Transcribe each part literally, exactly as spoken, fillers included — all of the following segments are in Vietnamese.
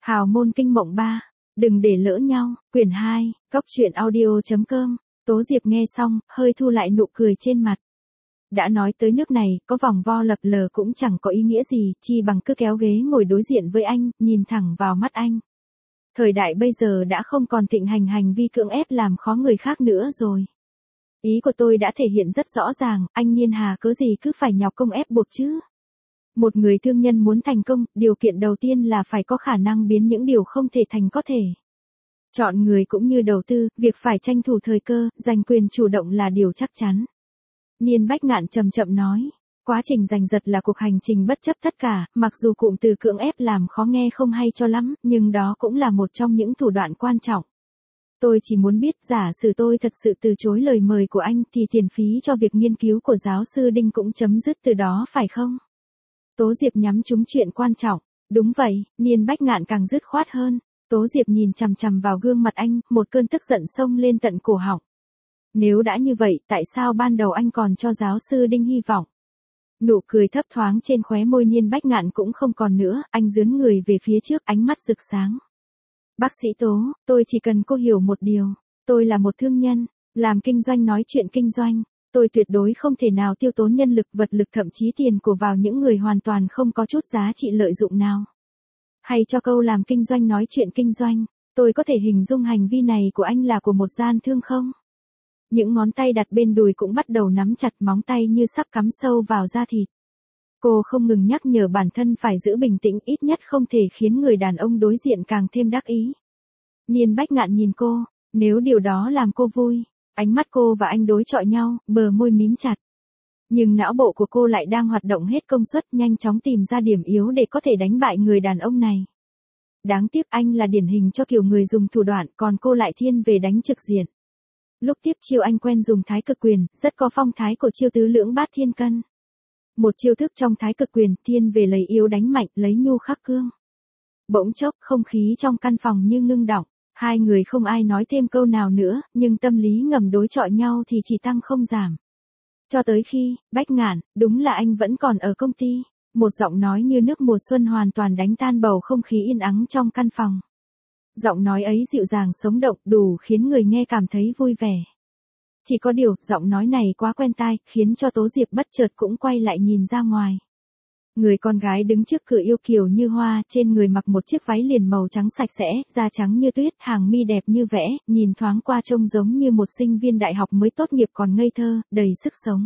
Hào môn kinh mộng ba, đừng để lỡ nhau, quyển hai, góc truyện audio.com, Tố Diệp nghe xong, hơi thu lại nụ cười trên mặt. Đã nói tới nước này, có vòng vo lập lờ cũng chẳng có ý nghĩa gì, chi bằng cứ kéo ghế ngồi đối diện với anh, nhìn thẳng vào mắt anh. Thời đại bây giờ đã không còn thịnh hành hành vi cưỡng ép làm khó người khác nữa rồi. Ý của tôi đã thể hiện rất rõ ràng, anh Nhiên Hà cớ gì cứ phải nhọc công ép buộc chứ. Một người thương nhân muốn thành công, điều kiện đầu tiên là phải có khả năng biến những điều không thể thành có thể. Chọn người cũng như đầu tư, việc phải tranh thủ thời cơ, giành quyền chủ động là điều chắc chắn. Niên Bách Ngạn chậm chậm nói, quá trình giành giật là cuộc hành trình bất chấp tất cả, mặc dù cụm từ cưỡng ép làm khó nghe không hay cho lắm, nhưng đó cũng là một trong những thủ đoạn quan trọng. Tôi chỉ muốn biết giả sử tôi thật sự từ chối lời mời của anh thì tiền phí cho việc nghiên cứu của giáo sư Đinh cũng chấm dứt từ đó phải không? Tố Diệp nhắm trúng chuyện quan trọng. Đúng vậy, Niên Bách Ngạn càng dứt khoát hơn. Tố Diệp nhìn chằm chằm vào gương mặt anh, một cơn tức giận xông lên tận cổ họng. Nếu đã như vậy, tại sao ban đầu anh còn cho giáo sư Đinh hy vọng? Nụ cười thấp thoáng trên khóe môi Niên Bách Ngạn cũng không còn nữa, anh dướn người về phía trước, ánh mắt rực sáng. Bác sĩ Tố, tôi chỉ cần cô hiểu một điều. Tôi là một thương nhân, làm kinh doanh nói chuyện kinh doanh. Tôi tuyệt đối không thể nào tiêu tốn nhân lực, vật lực thậm chí tiền của vào những người hoàn toàn không có chút giá trị lợi dụng nào. Hay cho câu làm kinh doanh nói chuyện kinh doanh, tôi có thể hình dung hành vi này của anh là của một gian thương không? Những ngón tay đặt bên đùi cũng bắt đầu nắm chặt, móng tay như sắp cắm sâu vào da thịt. Cô không ngừng nhắc nhở bản thân phải giữ bình tĩnh, ít nhất không thể khiến người đàn ông đối diện càng thêm đắc ý. Niên Bách Ngạn nhìn cô, nếu điều đó làm cô vui. Ánh mắt cô và anh đối chọi nhau, bờ môi mím chặt. Nhưng não bộ của cô lại đang hoạt động hết công suất, nhanh chóng tìm ra điểm yếu để có thể đánh bại người đàn ông này. Đáng tiếc anh là điển hình cho kiểu người dùng thủ đoạn, còn cô lại thiên về đánh trực diện. Lúc tiếp chiêu anh quen dùng thái cực quyền, rất có phong thái của chiêu tứ lưỡng bát thiên cân. Một chiêu thức trong thái cực quyền, thiên về lấy yếu đánh mạnh, lấy nhu khắc cương. Bỗng chốc, không khí trong căn phòng như ngưng đọng. Hai người không ai nói thêm câu nào nữa, nhưng tâm lý ngầm đối chọi nhau thì chỉ tăng không giảm. Cho tới khi, Bách Ngạn, đúng là anh vẫn còn ở công ty. Một giọng nói như nước mùa xuân hoàn toàn đánh tan bầu không khí yên ắng trong căn phòng. Giọng nói ấy dịu dàng sống động, đủ khiến người nghe cảm thấy vui vẻ. Chỉ có điều, giọng nói này quá quen tai, khiến cho Tố Diệp bất chợt cũng quay lại nhìn ra ngoài. Người con gái đứng trước cửa yêu kiều như hoa, trên người mặc một chiếc váy liền màu trắng sạch sẽ, da trắng như tuyết, hàng mi đẹp như vẽ, nhìn thoáng qua trông giống như một sinh viên đại học mới tốt nghiệp còn ngây thơ, đầy sức sống.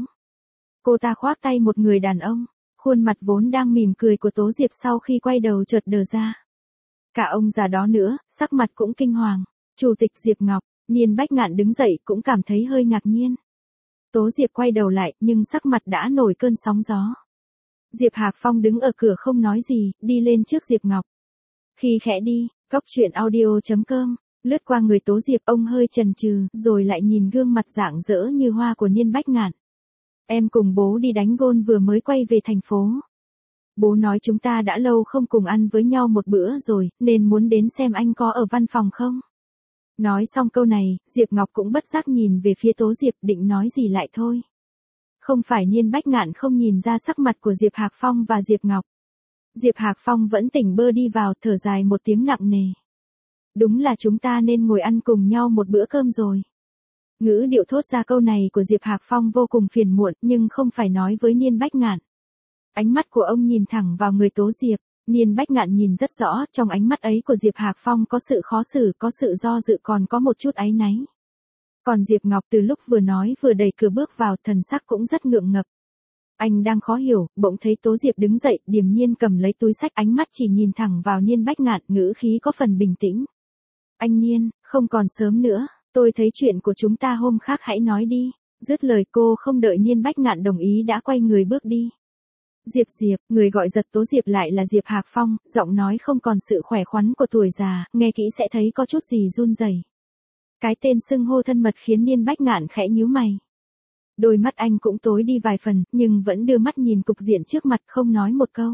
Cô ta khoác tay một người đàn ông, khuôn mặt vốn đang mỉm cười của Tố Diệp sau khi quay đầu chợt đờ ra. Cả ông già đó nữa, sắc mặt cũng kinh hoàng. Chủ tịch Diệp Ngọc, Niên Bách Ngạn đứng dậy cũng cảm thấy hơi ngạc nhiên. Tố Diệp quay đầu lại, nhưng sắc mặt đã nổi cơn sóng gió. Diệp Hạc Phong đứng ở cửa không nói gì, đi lên trước Diệp Ngọc. Khi khẽ đi, góc truyện audio.com, lướt qua người Tố Diệp, ông hơi chần chừ, rồi lại nhìn gương mặt rạng rỡ như hoa của Niên Bách Ngạn. Em cùng bố đi đánh gôn vừa mới quay về thành phố. Bố nói chúng ta đã lâu không cùng ăn với nhau một bữa rồi, nên muốn đến xem anh có ở văn phòng không? Nói xong câu này, Diệp Ngọc cũng bất giác nhìn về phía Tố Diệp, định nói gì lại thôi. Không phải Niên Bách Ngạn không nhìn ra sắc mặt của Diệp Hạc Phong và Diệp Ngọc. Diệp Hạc Phong vẫn tỉnh bơ đi vào, thở dài một tiếng nặng nề. Đúng là chúng ta nên ngồi ăn cùng nhau một bữa cơm rồi. Ngữ điệu thốt ra câu này của Diệp Hạc Phong vô cùng phiền muộn, nhưng không phải nói với Niên Bách Ngạn. Ánh mắt của ông nhìn thẳng vào người Tố Diệp, Niên Bách Ngạn nhìn rất rõ, trong ánh mắt ấy của Diệp Hạc Phong có sự khó xử, có sự do dự, còn có một chút áy náy. Còn Diệp Ngọc từ lúc vừa nói vừa đẩy cửa bước vào, thần sắc cũng rất ngượng ngập. Anh đang khó hiểu, bỗng thấy Tố Diệp đứng dậy, điềm nhiên cầm lấy túi xách, ánh mắt chỉ nhìn thẳng vào Niên Bách Ngạn, ngữ khí có phần bình tĩnh. Anh Niên, không còn sớm nữa, tôi thấy chuyện của chúng ta hôm khác hãy nói đi. Dứt lời cô không đợi Niên Bách Ngạn đồng ý đã quay người bước đi. Diệp Diệp, người gọi giật Tố Diệp lại là Diệp Hạc Phong, giọng nói không còn sự khỏe khoắn của tuổi già, nghe kỹ sẽ thấy có chút gì run rẩy. Cái tên xưng hô thân mật khiến Niên Bách Ngạn khẽ nhíu mày. Đôi mắt anh cũng tối đi vài phần, nhưng vẫn đưa mắt nhìn cục diện trước mặt, không nói một câu.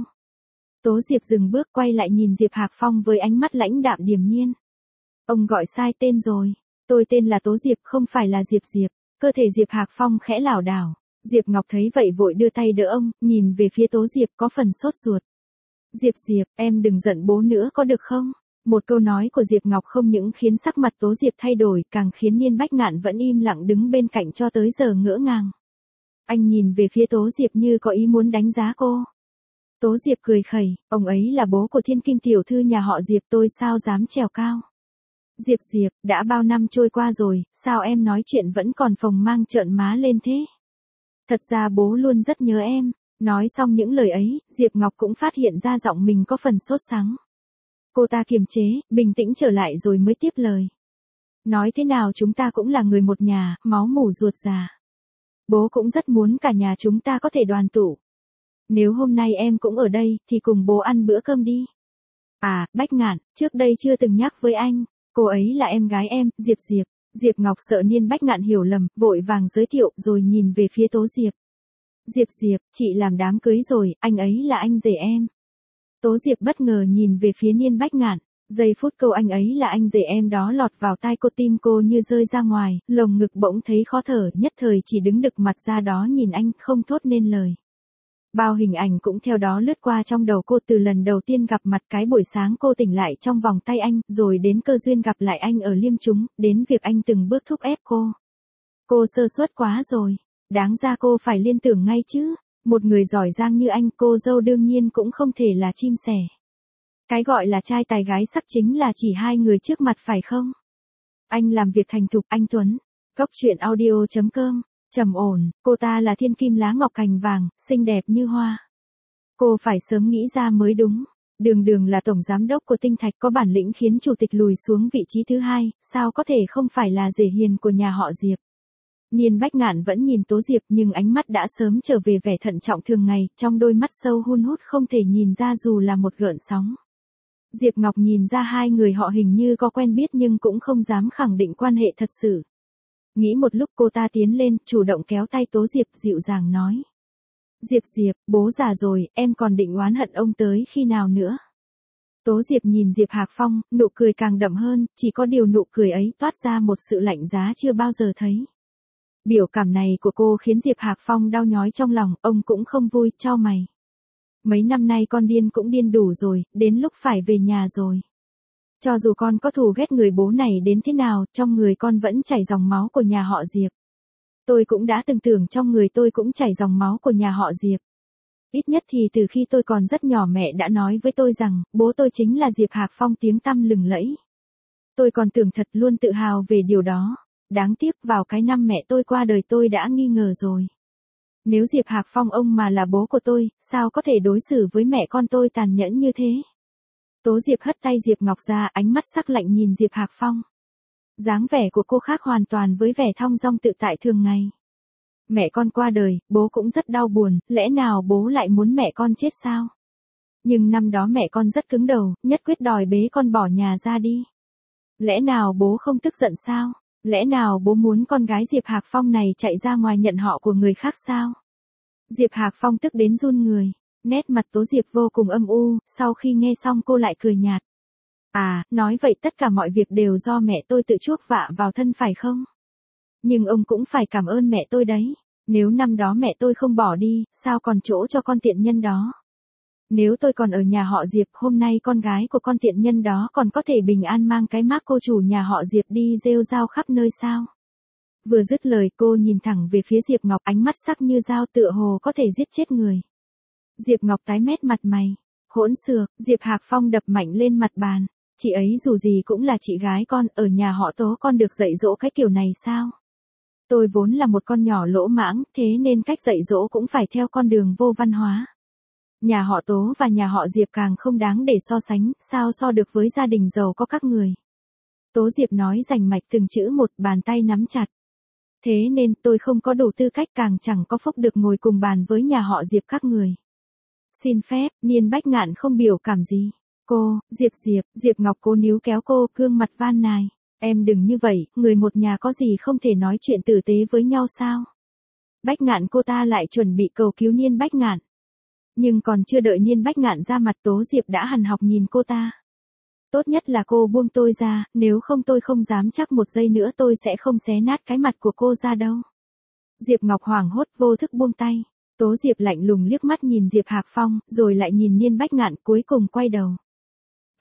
Tố Diệp dừng bước, quay lại nhìn Diệp Hạc Phong với ánh mắt lãnh đạm điềm nhiên. Ông gọi sai tên rồi. Tôi tên là Tố Diệp, không phải là Diệp Diệp. Cơ thể Diệp Hạc Phong khẽ lảo đảo. Diệp Ngọc thấy vậy vội đưa tay đỡ ông, nhìn về phía Tố Diệp có phần sốt ruột. Diệp Diệp, em đừng giận bố nữa có được không? Một câu nói của Diệp Ngọc không những khiến sắc mặt Tố Diệp thay đổi, càng khiến Niên Bách Ngạn vẫn im lặng đứng bên cạnh cho tới giờ ngỡ ngàng. Anh nhìn về phía Tố Diệp như có ý muốn đánh giá cô. Tố Diệp cười khẩy, ông ấy là bố của thiên kim tiểu thư nhà họ Diệp, tôi sao dám trèo cao. Diệp Diệp, đã bao năm trôi qua rồi, sao em nói chuyện vẫn còn phồng mang trợn má lên thế? Thật ra bố luôn rất nhớ em. Nói xong những lời ấy, Diệp Ngọc cũng phát hiện ra giọng mình có phần sốt sắng. Cô ta kiềm chế, bình tĩnh trở lại rồi mới tiếp lời. Nói thế nào chúng ta cũng là người một nhà, máu mủ ruột già. Bố cũng rất muốn cả nhà chúng ta có thể đoàn tụ. Nếu hôm nay em cũng ở đây, thì cùng bố ăn bữa cơm đi. À, Bách Ngạn, trước đây chưa từng nhắc với anh, cô ấy là em gái em, Diệp Diệp. Diệp Ngọc sợ Niên Bách Ngạn hiểu lầm, vội vàng giới thiệu rồi nhìn về phía Tố Diệp. Diệp Diệp, chị làm đám cưới rồi, anh ấy là anh rể em. Tố Diệp bất ngờ nhìn về phía Niên Bách Ngạn, giây phút câu anh ấy là anh rể em đó lọt vào tai cô, tim cô như rơi ra ngoài, lồng ngực bỗng thấy khó thở, nhất thời chỉ đứng đực mặt ra đó nhìn anh, không thốt nên lời. Bao hình ảnh cũng theo đó lướt qua trong đầu cô, từ lần đầu tiên gặp mặt cái buổi sáng cô tỉnh lại trong vòng tay anh, rồi đến cơ duyên gặp lại anh ở Liêm Chúng, đến việc anh từng bước thúc ép cô. Cô sơ suất quá rồi, đáng ra cô phải liên tưởng ngay chứ, một người giỏi giang như anh, cô dâu đương nhiên cũng không thể là chim sẻ. Cái gọi là trai tài gái sắc chính là chỉ hai người trước mặt phải không? Anh làm việc thành thục, anh Tuấn. Góc truyện audio chấm com. Trầm ổn, cô ta là thiên kim lá ngọc cành vàng, xinh đẹp như hoa. Cô phải sớm nghĩ ra mới đúng. Đường Đường là tổng giám đốc của Tinh Thạch, có bản lĩnh khiến chủ tịch lùi xuống vị trí thứ hai, sao có thể không phải là rể hiền của nhà họ Diệp. Niên Bách Ngạn vẫn nhìn Tố Diệp nhưng ánh mắt đã sớm trở về vẻ thận trọng thường ngày, trong đôi mắt sâu hun hút không thể nhìn ra dù là một gợn sóng. Diệp Ngọc nhìn ra hai người họ hình như có quen biết nhưng cũng không dám khẳng định quan hệ thật sự. Nghĩ một lúc cô ta tiến lên, chủ động kéo tay Tố Diệp, dịu dàng nói. Diệp Diệp, bố già rồi, em còn định oán hận ông tới khi nào nữa? Tố Diệp nhìn Diệp Hạc Phong, nụ cười càng đậm hơn, chỉ có điều nụ cười ấy toát ra một sự lạnh giá chưa bao giờ thấy. Biểu cảm này của cô khiến Diệp Hạc Phong đau nhói trong lòng, ông cũng không vui, chau mày. Mấy năm nay con điên cũng điên đủ rồi, đến lúc phải về nhà rồi. Cho dù con có thù ghét người bố này đến thế nào, trong người con vẫn chảy dòng máu của nhà họ Diệp. Tôi cũng đã từng tưởng trong người tôi cũng chảy dòng máu của nhà họ Diệp. Ít nhất thì từ khi tôi còn rất nhỏ mẹ đã nói với tôi rằng, bố tôi chính là Diệp Hạc Phong tiếng tăm lừng lẫy. Tôi còn tưởng thật luôn tự hào về điều đó. Đáng tiếc vào cái năm mẹ tôi qua đời tôi đã nghi ngờ rồi. Nếu Diệp Hạc Phong ông mà là bố của tôi, sao có thể đối xử với mẹ con tôi tàn nhẫn như thế? Tố Diệp hất tay Diệp Ngọc ra, ánh mắt sắc lạnh nhìn Diệp Hạc Phong. Dáng vẻ của cô khác hoàn toàn với vẻ thong dong tự tại thường ngày. Mẹ con qua đời, bố cũng rất đau buồn, lẽ nào bố lại muốn mẹ con chết sao? Nhưng năm đó mẹ con rất cứng đầu, nhất quyết đòi bế con bỏ nhà ra đi. Lẽ nào bố không tức giận sao? Lẽ nào bố muốn con gái Diệp Hạc Phong này chạy ra ngoài nhận họ của người khác sao? Diệp Hạc Phong tức đến run người. Nét mặt Tố Diệp vô cùng âm u, sau khi nghe xong cô lại cười nhạt. À, nói vậy tất cả mọi việc đều do mẹ tôi tự chuốc vạ vào thân phải không? Nhưng ông cũng phải cảm ơn mẹ tôi đấy. Nếu năm đó mẹ tôi không bỏ đi, sao còn chỗ cho con tiện nhân đó? Nếu tôi còn ở nhà họ Diệp, hôm nay con gái của con tiện nhân đó còn có thể bình an mang cái mác cô chủ nhà họ Diệp đi rêu rao khắp nơi sao? Vừa dứt lời cô nhìn thẳng về phía Diệp Ngọc, ánh mắt sắc như dao tựa hồ có thể giết chết người. Diệp Ngọc tái mét mặt mày. Hỗn xược, Diệp Hạc Phong đập mạnh lên mặt bàn. Chị ấy dù gì cũng là chị gái con, ở nhà họ Tố con được dạy dỗ cái kiểu này sao? Tôi vốn là một con nhỏ lỗ mãng, thế nên cách dạy dỗ cũng phải theo con đường vô văn hóa. Nhà họ Tố và nhà họ Diệp càng không đáng để so sánh, sao so được với gia đình giàu có các người. Tố Diệp nói rành mạch từng chữ một, bàn tay nắm chặt. Thế nên tôi không có đủ tư cách, càng chẳng có phúc được ngồi cùng bàn với nhà họ Diệp các người. Xin phép, Niên Bách Ngạn không biểu cảm gì. Cô, Diệp Diệp, Diệp Ngọc cố níu kéo cô, gương mặt van nài. Em đừng như vậy, người một nhà có gì không thể nói chuyện tử tế với nhau sao? Bách Ngạn cô ta lại chuẩn bị cầu cứu Niên Bách Ngạn. Nhưng còn chưa đợi Niên Bách Ngạn ra mặt, Tố Diệp đã hằn học nhìn cô ta. Tốt nhất là cô buông tôi ra, nếu không tôi không dám chắc một giây nữa tôi sẽ không xé nát cái mặt của cô ra đâu. Diệp Ngọc hoảng hốt vô thức buông tay. Tố Diệp lạnh lùng liếc mắt nhìn Diệp Hạc Phong, rồi lại nhìn Niên Bách Ngạn, cuối cùng quay đầu.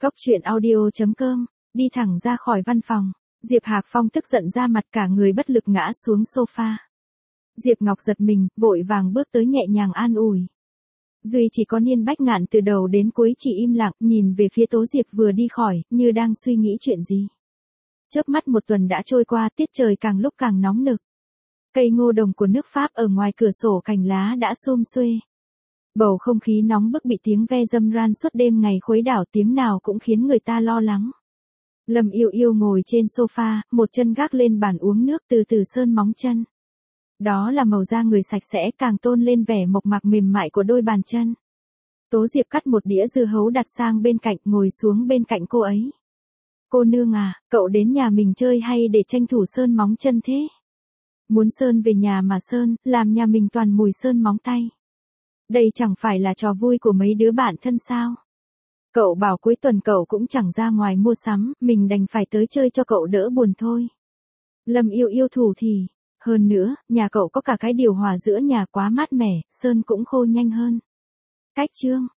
Cốc truyện audio chấm com, đi thẳng ra khỏi văn phòng. Diệp Hạc Phong tức giận ra mặt cả người bất lực ngã xuống sofa. Diệp Ngọc giật mình, vội vàng bước tới nhẹ nhàng an ủi. Duy chỉ có Niên Bách Ngạn từ đầu đến cuối chỉ im lặng, nhìn về phía Tố Diệp vừa đi khỏi, như đang suy nghĩ chuyện gì. Chớp mắt một tuần đã trôi qua, tiết trời càng lúc càng nóng nực. Cây ngô đồng của nước Pháp ở ngoài cửa sổ cành lá đã xum xuê. Bầu không khí nóng bức bị tiếng ve râm ran suốt đêm ngày khuấy đảo, tiếng nào cũng khiến người ta lo lắng. Lâm Yêu Yêu ngồi trên sofa, một chân gác lên bàn uống nước, từ từ sơn móng chân. Đó là màu da người sạch sẽ, càng tôn lên vẻ mộc mạc mềm mại của đôi bàn chân. Tố Diệp cắt một đĩa dưa hấu đặt sang bên cạnh, ngồi xuống bên cạnh cô ấy. Cô nương à, cậu đến nhà mình chơi hay để tranh thủ sơn móng chân thế? Muốn sơn về nhà mà sơn, làm nhà mình toàn mùi sơn móng tay. Đây chẳng phải là trò vui của mấy đứa bạn thân sao? Cậu bảo cuối tuần cậu cũng chẳng ra ngoài mua sắm, mình đành phải tới chơi cho cậu đỡ buồn thôi. Lâm Yêu Yêu thủ thì, hơn nữa, nhà cậu có cả cái điều hòa giữa nhà quá mát mẻ, sơn cũng khô nhanh hơn. Cách chương.